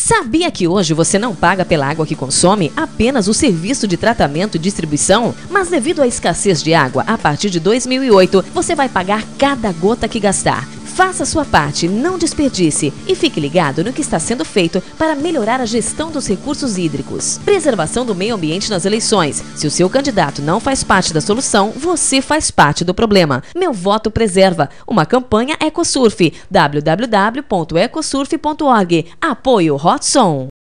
Sabia que hoje você não paga pela água que consome, apenas o serviço de tratamento e distribuição? Mas devido à escassez de água, a partir de 2008, você vai pagar cada gota que gastar. Faça sua parte, não desperdice e fique ligado no que está sendo feito para melhorar a gestão dos recursos hídricos. Preservação do meio ambiente nas eleições. Se o seu candidato não faz parte da solução, você faz parte do problema. Meu voto preserva. Uma campanha Ecosurf. www.ecosurf.org. Apoio Hotson.